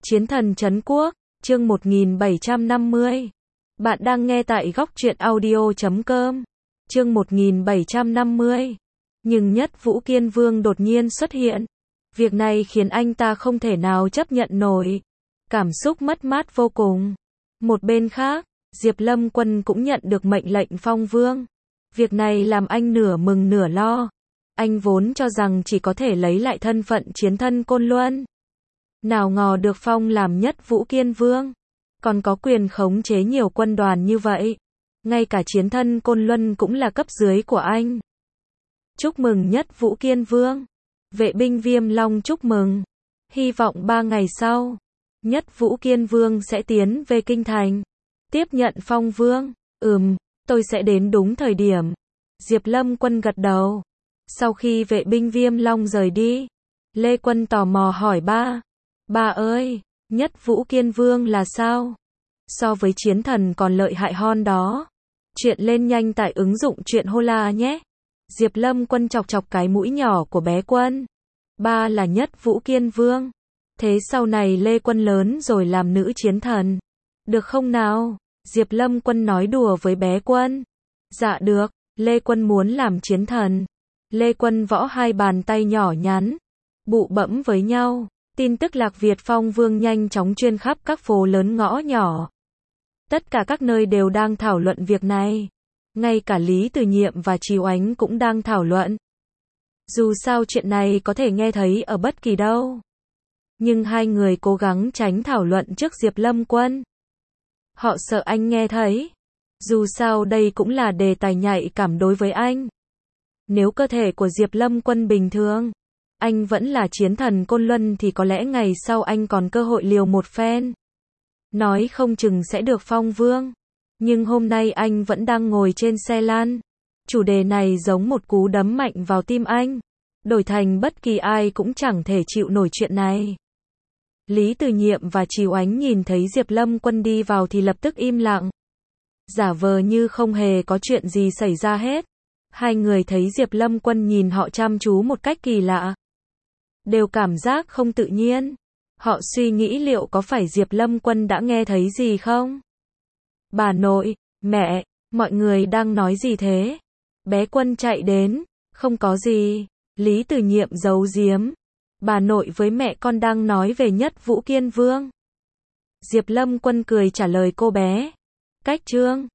Chiến thần trấn quốc, chương 1750. Bạn đang nghe tại góc truyện audio.com. Chương 1750. Nhưng Nhất Vũ Kiên Vương đột nhiên xuất hiện. Việc này khiến anh ta không thể nào chấp nhận nổi. Cảm xúc mất mát vô cùng. Một bên khác, Diệp Lâm Quân cũng nhận được mệnh lệnh phong vương. Việc này làm anh nửa mừng nửa lo. Anh vốn cho rằng chỉ có thể lấy lại thân phận chiến thân Côn Luân. Nào ngờ được phong làm Nhất Vũ Kiên Vương, còn có quyền khống chế nhiều quân đoàn như vậy. Ngay cả chiến thân Côn Luân cũng là cấp dưới của anh. Chúc mừng Nhất Vũ Kiên Vương. Vệ binh Viêm Long chúc mừng. Hy vọng 3 ngày sau, Nhất Vũ Kiên Vương sẽ tiến về Kinh Thành. Tiếp nhận phong vương. Tôi sẽ đến đúng thời điểm. Diệp Lâm Quân gật đầu. Sau khi vệ binh Viêm Long rời đi, Lê Quân tò mò hỏi Ba ơi, Nhất Vũ Kiên Vương là sao? So với chiến thần còn lợi hại hơn đó. Chuyện lên nhanh tại ứng dụng truyện Hola nhé. Diệp Lâm Quân chọc chọc cái mũi nhỏ của bé Quân. Ba là Nhất Vũ Kiên Vương. Thế sau này Lê Quân lớn rồi làm nữ chiến thần. Được không nào? Diệp Lâm Quân nói đùa với bé Quân. Dạ được, Lê Quân muốn làm chiến thần. Lê Quân võ hai bàn tay nhỏ nhắn, bụ bẫm với nhau. Tin tức Lạc Việt Phong Vương nhanh chóng truyền khắp các phố lớn ngõ nhỏ. Tất cả các nơi đều đang thảo luận việc này. Ngay cả Lý Từ Nhiệm và Trì Oánh cũng đang thảo luận. Dù sao chuyện này có thể nghe thấy ở bất kỳ đâu. Nhưng hai người cố gắng tránh thảo luận trước Diệp Lâm Quân. Họ sợ anh nghe thấy. Dù sao đây cũng là đề tài nhạy cảm đối với anh. Nếu cơ thể của Diệp Lâm Quân bình thường, anh vẫn là chiến thần Côn Luân thì có lẽ ngày sau anh còn cơ hội liều một phen. Nói không chừng sẽ được phong vương. Nhưng hôm nay anh vẫn đang ngồi trên xe lăn. Chủ đề này giống một cú đấm mạnh vào tim anh. Đổi thành bất kỳ ai cũng chẳng thể chịu nổi chuyện này. Lý Từ Nhiệm và Trì Oánh nhìn thấy Diệp Lâm Quân đi vào thì lập tức im lặng. Giả vờ như không hề có chuyện gì xảy ra hết. Hai người thấy Diệp Lâm Quân nhìn họ chăm chú một cách kỳ lạ. Đều cảm giác không tự nhiên. Họ suy nghĩ liệu có phải Diệp Lâm Quân đã nghe thấy gì không? Bà nội, mẹ, mọi người đang nói gì thế? Bé Quân chạy đến. Không có gì. Lý Từ Nhiệm giấu giếm. Bà nội với mẹ con đang nói về Nhất Vũ Kiên Vương. Diệp Lâm Quân cười trả lời cô bé. Cách chương